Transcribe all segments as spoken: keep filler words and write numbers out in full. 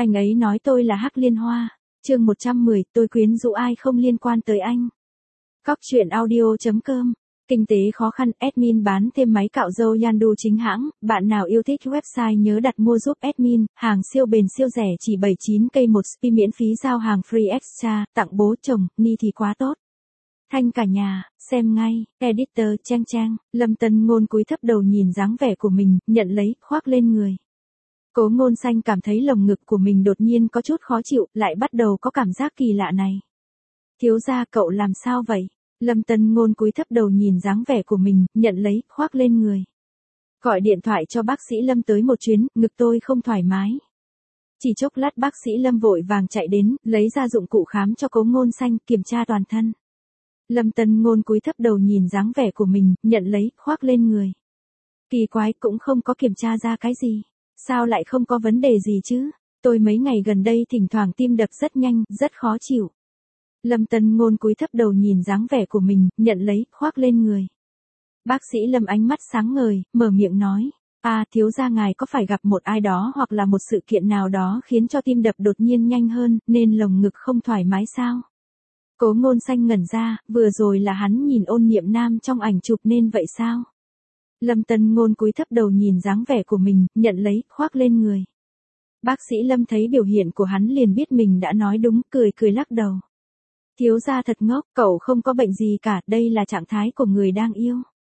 Anh ấy nói tôi là Hắc Liên Hoa. Chương một trăm mười, tôi quyến rũ ai không liên quan tới anh. Cóc truyện audio chấm com. Kinh tế khó khăn, admin bán thêm máy cạo râu Yandu chính hãng, bạn nào yêu thích website nhớ đặt mua giúp admin, hàng siêu bền siêu rẻ chỉ bảy mươi chín k một spi miễn phí giao hàng free extra, tặng bố chồng, ni thì quá tốt. Thanh cả nhà, xem ngay, editor Trang Trang, Lâm Tân Ngôn cúi thấp đầu nhìn dáng vẻ của mình, nhận lấy, khoác lên người. Cố Ngôn Xanh cảm thấy lồng ngực của mình đột nhiên có chút khó chịu, lại bắt đầu có cảm giác kỳ lạ này. Thiếu gia cậu làm sao vậy? Lâm Tân Ngôn cúi thấp đầu nhìn dáng vẻ của mình, nhận lấy, khoác lên người. Gọi điện thoại cho bác sĩ Lâm tới một chuyến, ngực tôi không thoải mái. Chỉ chốc lát bác sĩ Lâm vội vàng chạy đến, lấy ra dụng cụ khám cho Cố Ngôn Xanh, kiểm tra toàn thân. Lâm Tân Ngôn cúi thấp đầu nhìn dáng vẻ của mình, nhận lấy, khoác lên người. Kỳ quái, cũng không có kiểm tra ra cái gì. Sao lại không có vấn đề gì chứ? Tôi mấy ngày gần đây thỉnh thoảng tim đập rất nhanh, rất khó chịu. Lâm Tân Ngôn cúi thấp đầu nhìn dáng vẻ của mình, nhận lấy, khoác lên người. Bác sĩ Lâm ánh mắt sáng ngời, mở miệng nói. À, thiếu gia ngài có phải gặp một ai đó hoặc là một sự kiện nào đó khiến cho tim đập đột nhiên nhanh hơn, nên lồng ngực không thoải mái sao? Cố Ngôn Xanh ngẩn ra, vừa rồi là hắn nhìn Ôn Niệm Nam trong ảnh chụp nên vậy sao? Lâm Tân Ngôn cúi thấp đầu nhìn dáng vẻ của mình, nhận lấy, khoác lên người. Bác sĩ Lâm thấy biểu hiện của hắn liền biết mình đã nói đúng, cười cười lắc đầu. Thiếu gia thật ngốc, cậu không có bệnh gì cả, đây là trạng thái của người đang yêu.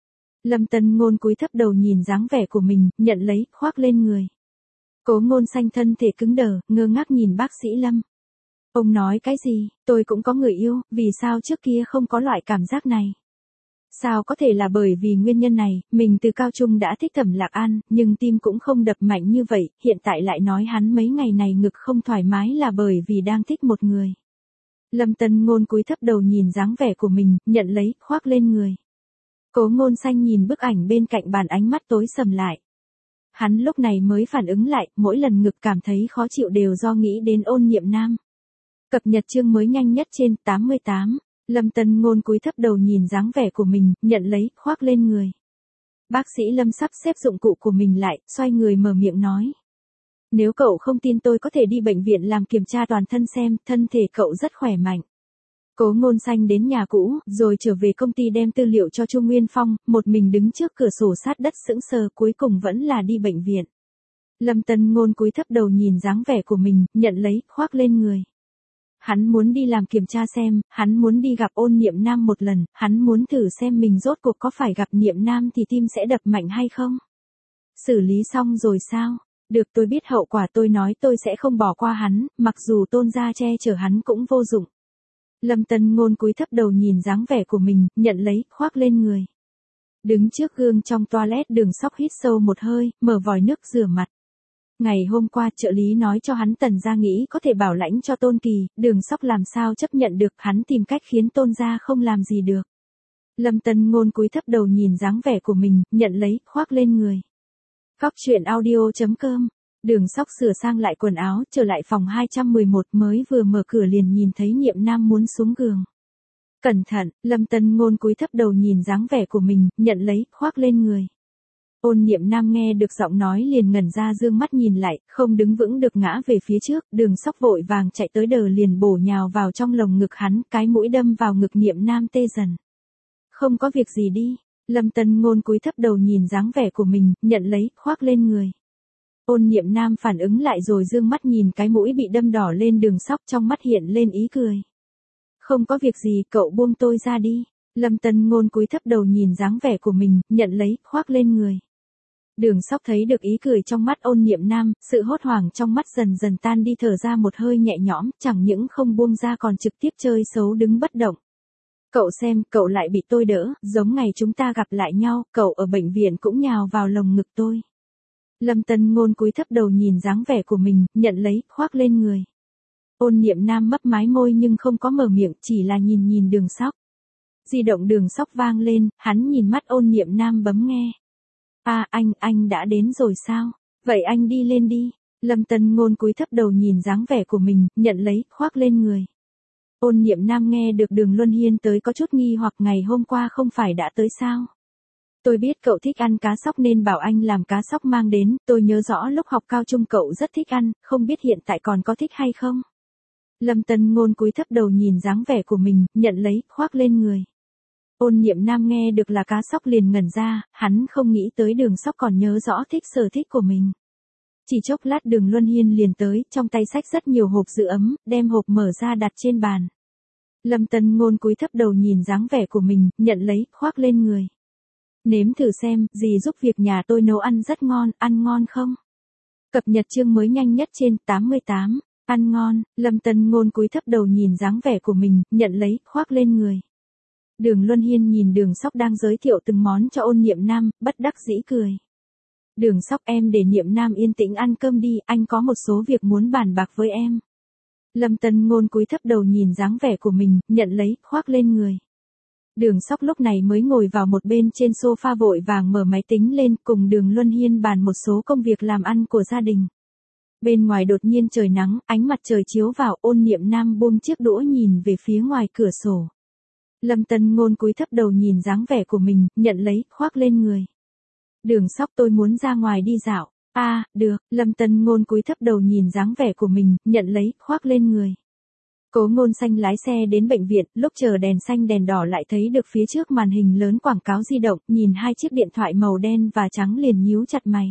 Lâm Tân Ngôn cúi thấp đầu nhìn dáng vẻ của mình, nhận lấy, khoác lên người. Cố Ngôn Xanh thân thể cứng đờ, ngơ ngác nhìn bác sĩ Lâm. Ông nói cái gì, tôi cũng có người yêu, vì sao trước kia không có loại cảm giác này? Sao có thể là bởi vì nguyên nhân này, mình từ cao trung đã thích Thẩm Lạc An, nhưng tim cũng không đập mạnh như vậy, hiện tại lại nói hắn mấy ngày này ngực không thoải mái là bởi vì đang thích một người. Lâm Tân Ngôn cúi thấp đầu nhìn dáng vẻ của mình, nhận lấy, khoác lên người. Cố Ngôn Xanh nhìn bức ảnh bên cạnh bàn, ánh mắt tối sầm lại. Hắn lúc này mới phản ứng lại, mỗi lần ngực cảm thấy khó chịu đều do nghĩ đến Ôn Niệm Nam. Cập nhật chương mới nhanh nhất trên tám mươi tám. Lâm Tân Ngôn cúi thấp đầu nhìn dáng vẻ của mình, nhận lấy, khoác lên người. Bác sĩ Lâm sắp xếp dụng cụ của mình lại, xoay người mở miệng nói. Nếu cậu không tin tôi có thể đi bệnh viện làm kiểm tra toàn thân xem, thân thể cậu rất khỏe mạnh. Cố Ngôn Xanh đến nhà cũ, rồi trở về công ty đem tư liệu cho Chu Nguyên Phong, một mình đứng trước cửa sổ sát đất sững sờ, cuối cùng vẫn là đi bệnh viện. Lâm Tân Ngôn cúi thấp đầu nhìn dáng vẻ của mình, nhận lấy, khoác lên người. Hắn muốn đi làm kiểm tra xem, hắn muốn đi gặp Ôn Niệm Nam một lần, hắn muốn thử xem mình rốt cuộc có phải gặp Niệm Nam thì tim sẽ đập mạnh hay không. Xử lý xong rồi sao? Được, tôi biết hậu quả, tôi nói tôi sẽ không bỏ qua hắn, mặc dù Tôn gia che chở hắn cũng vô dụng. Lâm Tân Ngôn cúi thấp đầu nhìn dáng vẻ của mình, nhận lấy, khoác lên người. Đứng trước gương trong toilet, Đường Sóc hít sâu một hơi, mở vòi nước rửa mặt. Ngày hôm qua trợ lý nói cho hắn Tần gia nghĩ có thể bảo lãnh cho Tôn Kỳ, Đường Sóc làm sao chấp nhận được, hắn tìm cách khiến Tôn gia không làm gì được. Lâm Tân Ngôn cúi thấp đầu nhìn dáng vẻ của mình, nhận lấy, khoác lên người. Cóc truyện audio chấm com. Đường Sóc sửa sang lại quần áo, trở lại phòng hai trăm mười một, mới vừa mở cửa liền nhìn thấy Niệm Nam muốn xuống giường. Cẩn thận, Lâm Tân Ngôn cúi thấp đầu nhìn dáng vẻ của mình, nhận lấy, khoác lên người. Ôn Niệm Nam nghe được giọng nói liền ngẩn ra, dương mắt nhìn lại, không đứng vững được ngã về phía trước, Đường Sóc vội vàng chạy tới đờ liền bổ nhào vào trong lồng ngực hắn, cái mũi đâm vào ngực Niệm Nam tê dần. Không có việc gì đi. Lâm Tân Ngôn cúi thấp đầu nhìn dáng vẻ của mình, nhận lấy, khoác lên người. Ôn Niệm Nam phản ứng lại rồi dương mắt nhìn cái mũi bị đâm đỏ lên Đường Sóc, trong mắt hiện lên ý cười. Không có việc gì, cậu buông tôi ra đi. Lâm Tân Ngôn cúi thấp đầu nhìn dáng vẻ của mình, nhận lấy, khoác lên người. Đường Sóc thấy được ý cười trong mắt Ôn Niệm Nam, sự hốt hoảng trong mắt dần dần tan đi, thở ra một hơi nhẹ nhõm, chẳng những không buông ra còn trực tiếp chơi xấu đứng bất động. Cậu xem, cậu lại bị tôi đỡ, giống ngày chúng ta gặp lại nhau, cậu ở bệnh viện cũng nhào vào lồng ngực tôi. Lâm Tân Ngôn cúi thấp đầu nhìn dáng vẻ của mình, nhận lấy, khoác lên người. Ôn Niệm Nam mấp mái môi nhưng không có mở miệng, chỉ là nhìn nhìn Đường Sóc. Di động Đường Sóc vang lên, hắn nhìn mắt Ôn Niệm Nam bấm nghe. À, anh, anh đã đến rồi sao? Vậy anh đi lên đi. Lâm Tân Ngôn cúi thấp đầu nhìn dáng vẻ của mình, nhận lấy, khoác lên người. Ôn Niệm Nam nghe được Đường Luân Hiên tới có chút nghi hoặc, ngày hôm qua không phải đã tới sao? Tôi biết cậu thích ăn cá sóc nên bảo anh làm cá sóc mang đến, tôi nhớ rõ lúc học cao trung cậu rất thích ăn, không biết hiện tại còn có thích hay không? Lâm Tân Ngôn cúi thấp đầu nhìn dáng vẻ của mình, nhận lấy, khoác lên người. Ôn Niệm Nam nghe được là cá sóc liền ngẩn ra, hắn không nghĩ tới Đường Sóc còn nhớ rõ thích sở thích của mình. Chỉ chốc lát Đường Luân Hiên liền tới, trong tay xách rất nhiều hộp giữ ấm, đem hộp mở ra đặt trên bàn. Lâm Tân Ngôn cúi thấp đầu nhìn dáng vẻ của mình, nhận lấy, khoác lên người. Nếm thử xem, dì giúp việc nhà tôi nấu ăn rất ngon, ăn ngon không? Cập nhật chương mới nhanh nhất trên tám mươi tám, ăn ngon, Lâm Tân Ngôn cúi thấp đầu nhìn dáng vẻ của mình, nhận lấy, khoác lên người. Đường Luân Hiên nhìn Đường Sóc đang giới thiệu từng món cho Ôn Niệm Nam, bất đắc dĩ cười. Đường Sóc em để Niệm Nam yên tĩnh ăn cơm đi, anh có một số việc muốn bàn bạc với em. Lâm Tân Ngôn cúi thấp đầu nhìn dáng vẻ của mình, nhận lấy, khoác lên người. Đường Sóc lúc này mới ngồi vào một bên trên sofa vội vàng mở máy tính lên cùng Đường Luân Hiên bàn một số công việc làm ăn của gia đình. Bên ngoài đột nhiên trời nắng, ánh mặt trời chiếu vào, Ôn Niệm Nam buông chiếc đũa nhìn về phía ngoài cửa sổ. Lâm Tân Ngôn cúi thấp đầu nhìn dáng vẻ của mình, nhận lấy, khoác lên người. Đường Sóc tôi muốn ra ngoài đi dạo. A, à, được, Lâm Tân Ngôn cúi thấp đầu nhìn dáng vẻ của mình, nhận lấy, khoác lên người. Cố Ngôn Xanh lái xe đến bệnh viện, lúc chờ đèn xanh đèn đỏ lại thấy được phía trước màn hình lớn quảng cáo di động, nhìn hai chiếc điện thoại màu đen và trắng liền nhíu chặt mày.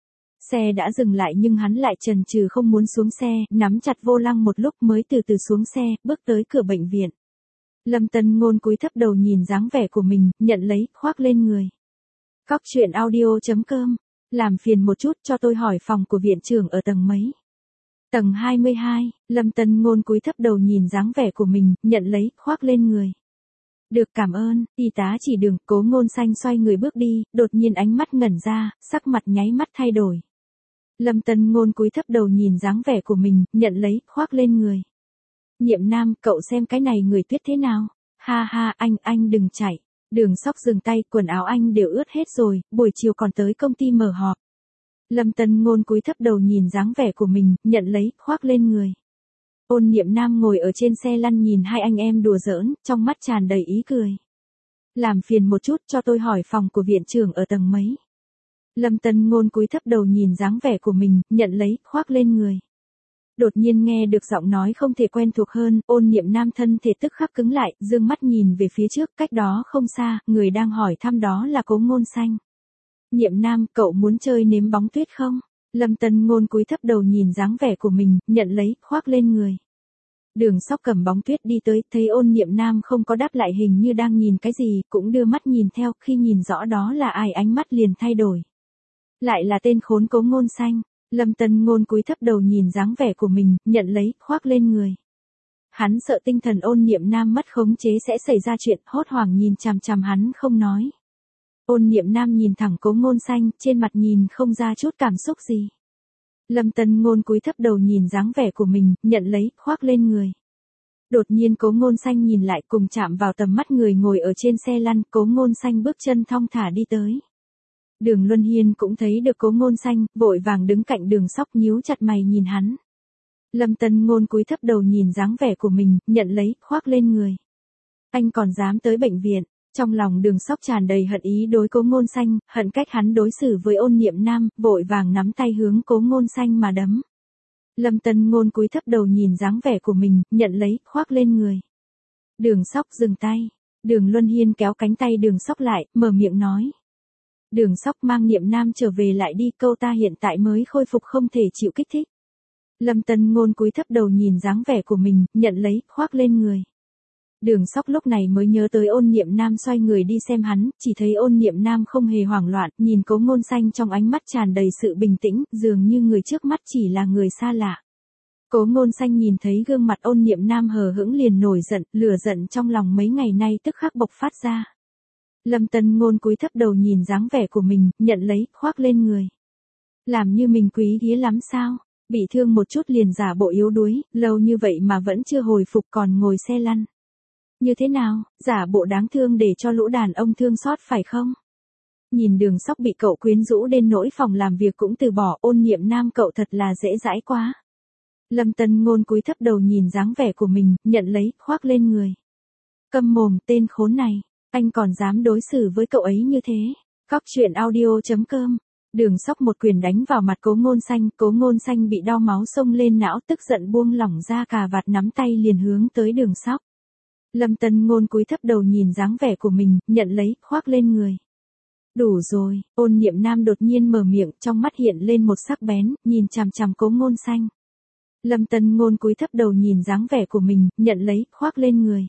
Xe đã dừng lại nhưng hắn lại chần chừ không muốn xuống xe, nắm chặt vô lăng một lúc mới từ từ xuống xe, bước tới cửa bệnh viện. Lâm Tân Ngôn cúi thấp đầu nhìn dáng vẻ của mình, nhận lấy, khoác lên người. Cóc truyện audio chấm com, làm phiền một chút cho tôi hỏi phòng của viện trưởng ở tầng mấy? Tầng hai mươi hai, Lâm Tân Ngôn cúi thấp đầu nhìn dáng vẻ của mình, nhận lấy, khoác lên người. Được cảm ơn, y tá chỉ đường, Cố Ngôn Xanh xoay người bước đi, đột nhiên ánh mắt ngẩn ra, sắc mặt nháy mắt thay đổi. Lâm Tân Ngôn cúi thấp đầu nhìn dáng vẻ của mình, nhận lấy, khoác lên người. Niệm Nam, cậu xem cái này người tuyết thế nào? Ha ha, anh, anh đừng chạy. Đường Sóc dừng tay, quần áo anh đều ướt hết rồi, buổi chiều còn tới công ty mở họp. Lâm Tân Ngôn cúi thấp đầu nhìn dáng vẻ của mình, nhận lấy, khoác lên người. Ôn Niệm Nam ngồi ở trên xe lăn nhìn hai anh em đùa giỡn, trong mắt tràn đầy ý cười. Làm phiền một chút cho tôi hỏi phòng của viện trưởng ở tầng mấy? Lâm Tân Ngôn cúi thấp đầu nhìn dáng vẻ của mình, nhận lấy, khoác lên người. Đột nhiên nghe được giọng nói không thể quen thuộc hơn, Ôn Niệm Nam thân thể tức khắc cứng lại, dương mắt nhìn về phía trước, cách đó không xa, người đang hỏi thăm đó là Cố Ngôn Xanh. Niệm Nam, cậu muốn chơi nếm bóng tuyết không? Lâm Tân Ngôn cúi thấp đầu nhìn dáng vẻ của mình, nhận lấy, khoác lên người. Đường Sóc cầm bóng tuyết đi tới, thấy Ôn Niệm Nam không có đáp lại hình như đang nhìn cái gì, cũng đưa mắt nhìn theo, khi nhìn rõ đó là ai ánh mắt liền thay đổi. Lại là tên khốn Cố Ngôn Xanh. Lâm Tân Ngôn cúi thấp đầu nhìn dáng vẻ của mình, nhận lấy, khoác lên người. Hắn sợ tinh thần Ôn Niệm Nam mất khống chế sẽ xảy ra chuyện, hốt hoảng nhìn chằm chằm hắn không nói. Ôn Niệm Nam nhìn thẳng Cố Ngôn Xanh, trên mặt nhìn không ra chút cảm xúc gì. Lâm Tân Ngôn cúi thấp đầu nhìn dáng vẻ của mình, nhận lấy, khoác lên người. Đột nhiên Cố Ngôn Xanh nhìn lại cùng chạm vào tầm mắt người ngồi ở trên xe lăn, Cố Ngôn Xanh bước chân thong thả đi tới. Đường Luân Hiên cũng thấy được Cố Ngôn Xanh, vội vàng đứng cạnh Đường Sóc nhíu chặt mày nhìn hắn. Lâm Tân Ngôn cúi thấp đầu nhìn dáng vẻ của mình, nhận lấy, khoác lên người. Anh còn dám tới bệnh viện, trong lòng Đường Sóc tràn đầy hận ý đối Cố Ngôn Xanh, hận cách hắn đối xử với Ôn Niệm Nam, vội vàng nắm tay hướng Cố Ngôn Xanh mà đấm. Lâm Tân Ngôn cúi thấp đầu nhìn dáng vẻ của mình, nhận lấy, khoác lên người. Đường Sóc dừng tay, Đường Luân Hiên kéo cánh tay Đường Sóc lại, mở miệng nói. Đường Sóc mang Niệm Nam trở về lại đi, câu ta hiện tại mới khôi phục không thể chịu kích thích. Lâm Tân Ngôn cúi thấp đầu nhìn dáng vẻ của mình, nhận lấy, khoác lên người. Đường Sóc lúc này mới nhớ tới Ôn Niệm Nam xoay người đi xem hắn, chỉ thấy Ôn Niệm Nam không hề hoảng loạn, nhìn Cố Ngôn Xanh trong ánh mắt tràn đầy sự bình tĩnh, dường như người trước mắt chỉ là người xa lạ. Cố Ngôn Xanh nhìn thấy gương mặt Ôn Niệm Nam hờ hững liền nổi giận, lửa giận trong lòng mấy ngày nay tức khắc bộc phát ra. Lâm Tân Ngôn cúi thấp đầu nhìn dáng vẻ của mình, nhận lấy, khoác lên người. Làm như mình quý hiếm lắm sao? Bị thương một chút liền giả bộ yếu đuối, lâu như vậy mà vẫn chưa hồi phục còn ngồi xe lăn. Như thế nào, giả bộ đáng thương để cho lũ đàn ông thương xót phải không? Nhìn Đường Sóc bị cậu quyến rũ đến nỗi phòng làm việc cũng từ bỏ, Ôn Niệm Nam cậu thật là dễ dãi quá. Lâm Tân Ngôn cúi thấp đầu nhìn dáng vẻ của mình, nhận lấy, khoác lên người. Câm mồm, tên khốn này, anh còn dám đối xử với cậu ấy như thế. Cóc truyện audio chấm com. Đường Sóc một quyền đánh vào mặt Cố Ngôn Xanh, Cố Ngôn Xanh bị đau máu xông lên não, tức giận buông lỏng ra cà vạt nắm tay liền hướng tới Đường Sóc. Lâm Tân Ngôn cúi thấp đầu nhìn dáng vẻ của mình, nhận lấy, khoác lên người. Đủ rồi, Ôn Niệm Nam đột nhiên mở miệng, trong mắt hiện lên một sắc bén, nhìn chằm chằm Cố Ngôn Xanh. Lâm Tân Ngôn cúi thấp đầu nhìn dáng vẻ của mình, nhận lấy, khoác lên người.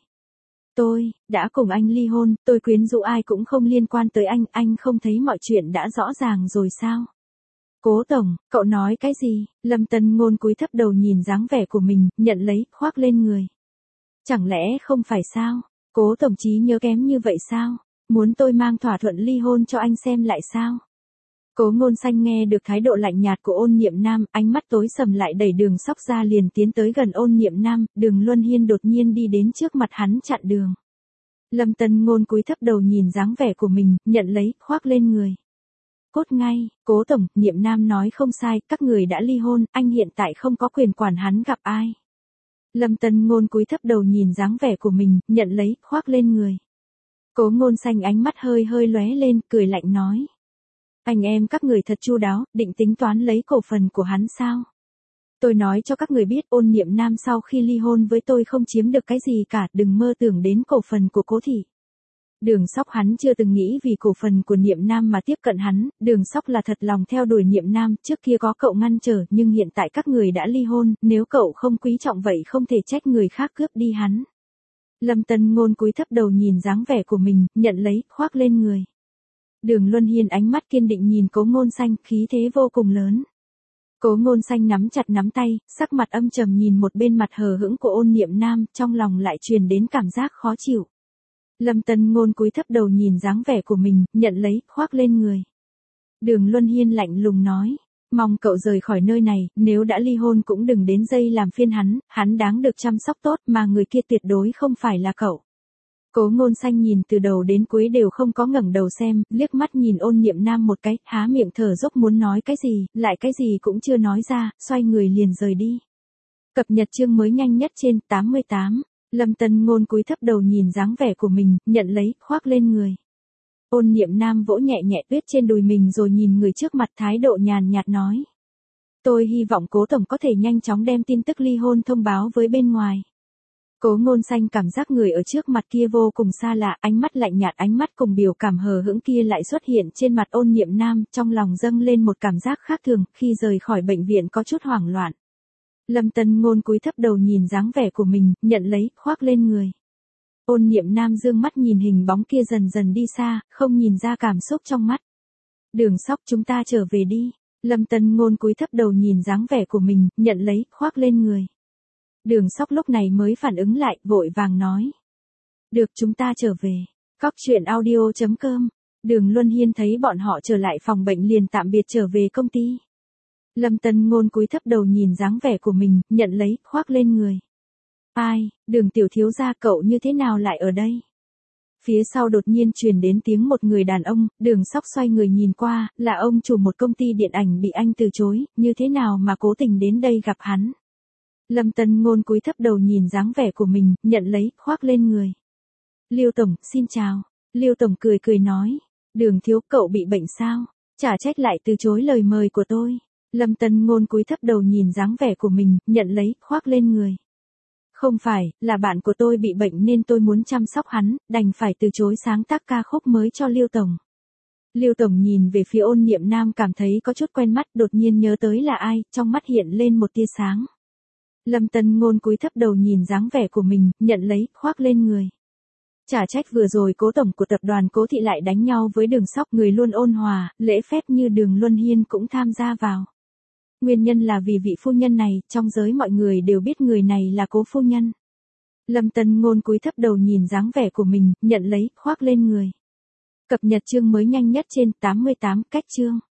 Tôi, đã cùng anh ly hôn, tôi quyến rũ ai cũng không liên quan tới anh, anh không thấy mọi chuyện đã rõ ràng rồi sao? Cố Tổng, cậu nói cái gì? Lâm Tân Ngôn cúi thấp đầu nhìn dáng vẻ của mình, nhận lấy, khoác lên người. Chẳng lẽ không phải sao? Cố Tổng trí nhớ kém như vậy sao? Muốn tôi mang thỏa thuận ly hôn cho anh xem lại sao? Cố Ngôn Xanh nghe được thái độ lạnh nhạt của Ôn Niệm Nam, ánh mắt tối sầm lại đẩy Đường Sóc ra liền tiến tới gần Ôn Niệm Nam, Đường Luân Hiên đột nhiên đi đến trước mặt hắn chặn đường. Lâm Tân Ngôn cúi thấp đầu nhìn dáng vẻ của mình, nhận lấy, khoác lên người. Cốt ngay, Cố Tổng, Niệm Nam nói không sai, các người đã ly hôn, anh hiện tại không có quyền quản hắn gặp ai. Lâm Tân Ngôn cúi thấp đầu nhìn dáng vẻ của mình, nhận lấy, khoác lên người. Cố Ngôn Xanh ánh mắt hơi hơi lóe lên, cười lạnh nói. Anh em các người thật chu đáo, định tính toán lấy cổ phần của hắn sao? Tôi nói cho các người biết, Ôn Niệm Nam sau khi ly hôn với tôi không chiếm được cái gì cả, đừng mơ tưởng đến cổ phần của Cố thị. Đường Sóc hắn chưa từng nghĩ vì cổ phần của Niệm Nam mà tiếp cận hắn, Đường Sóc là thật lòng theo đuổi Niệm Nam, trước kia có cậu ngăn trở, nhưng hiện tại các người đã ly hôn, nếu cậu không quý trọng vậy không thể trách người khác cướp đi hắn. Lâm Tân Ngôn cúi thấp đầu nhìn dáng vẻ của mình, nhận lấy, khoác lên người. Đường Luân Hiên ánh mắt kiên định nhìn Cố Ngôn Xanh, khí thế vô cùng lớn. Cố Ngôn Xanh nắm chặt nắm tay, sắc mặt âm trầm nhìn một bên mặt hờ hững của Ôn Niệm Nam, trong lòng lại truyền đến cảm giác khó chịu. Lâm Tân Ngôn cúi thấp đầu nhìn dáng vẻ của mình, nhận lấy, khoác lên người. Đường Luân Hiên lạnh lùng nói, mong cậu rời khỏi nơi này, nếu đã ly hôn cũng đừng đến dây làm phiên hắn, hắn đáng được chăm sóc tốt mà người kia tuyệt đối không phải là cậu. Cố Ngôn Xanh nhìn từ đầu đến cuối đều không có ngẩng đầu xem, liếc mắt nhìn Ôn Niệm Nam một cái, há miệng thở dốc muốn nói cái gì, lại cái gì cũng chưa nói ra, xoay người liền rời đi. Cập nhật chương mới nhanh nhất trên tám mươi tám. Lâm Tân Ngôn cúi thấp đầu nhìn dáng vẻ của mình, nhận lấy, khoác lên người. Ôn Niệm Nam vỗ nhẹ nhẹ tuyết trên đùi mình rồi nhìn người trước mặt thái độ nhàn nhạt nói. Tôi hy vọng Cố Tổng có thể nhanh chóng đem tin tức ly hôn thông báo với bên ngoài. Cố Ngôn Xanh cảm giác người ở trước mặt kia vô cùng xa lạ, ánh mắt lạnh nhạt ánh mắt cùng biểu cảm hờ hững kia lại xuất hiện trên mặt Ôn Niệm Nam, trong lòng dâng lên một cảm giác khác thường, khi rời khỏi bệnh viện có chút hoảng loạn. Lâm Tân Ngôn cúi thấp đầu nhìn dáng vẻ của mình, nhận lấy, khoác lên người. Ôn Niệm Nam dương mắt nhìn hình bóng kia dần dần đi xa, không nhìn ra cảm xúc trong mắt. Đường Sóc chúng ta trở về đi. Lâm Tân Ngôn cúi thấp đầu nhìn dáng vẻ của mình, nhận lấy, khoác lên người. Đường Sóc lúc này mới phản ứng lại, vội vàng nói. Được chúng ta trở về. Cóc truyện audio chấm com. Đường Luân Hiên thấy bọn họ trở lại phòng bệnh liền tạm biệt trở về công ty. Lâm Tân Ngôn cúi thấp đầu nhìn dáng vẻ của mình, nhận lấy, khoác lên người. Ai, Đường tiểu thiếu gia cậu như thế nào lại ở đây? Phía sau đột nhiên truyền đến tiếng một người đàn ông, Đường Sóc xoay người nhìn qua, là ông chủ một công ty điện ảnh bị anh từ chối, như thế nào mà cố tình đến đây gặp hắn? Lâm Tân Ngôn cúi thấp đầu nhìn dáng vẻ của mình, nhận lấy, khoác lên người. Liêu Tổng, xin chào. Liêu Tổng cười cười nói. Đường thiếu cậu bị bệnh sao? Chả trách lại từ chối lời mời của tôi. Lâm Tân Ngôn cúi thấp đầu nhìn dáng vẻ của mình, nhận lấy, khoác lên người. Không phải, là bạn của tôi bị bệnh nên tôi muốn chăm sóc hắn, đành phải từ chối sáng tác ca khúc mới cho Liêu Tổng. Liêu Tổng nhìn về phía Ôn Niệm Nam cảm thấy có chút quen mắt, đột nhiên nhớ tới là ai, trong mắt hiện lên một tia sáng. Lâm Tân Ngôn cúi thấp đầu nhìn dáng vẻ của mình, nhận lấy, khoác lên người. Chả trách vừa rồi Cố Tổng của tập đoàn Cố thị lại đánh nhau với Đường Sóc, người luôn ôn hòa, lễ phép như Đường Luân Hiên cũng tham gia vào. Nguyên nhân là vì vị phu nhân này, trong giới mọi người đều biết người này là Cố phu nhân. Lâm Tân Ngôn cúi thấp đầu nhìn dáng vẻ của mình, nhận lấy, khoác lên người. Cập nhật chương mới nhanh nhất trên tám mươi tám, cách chương.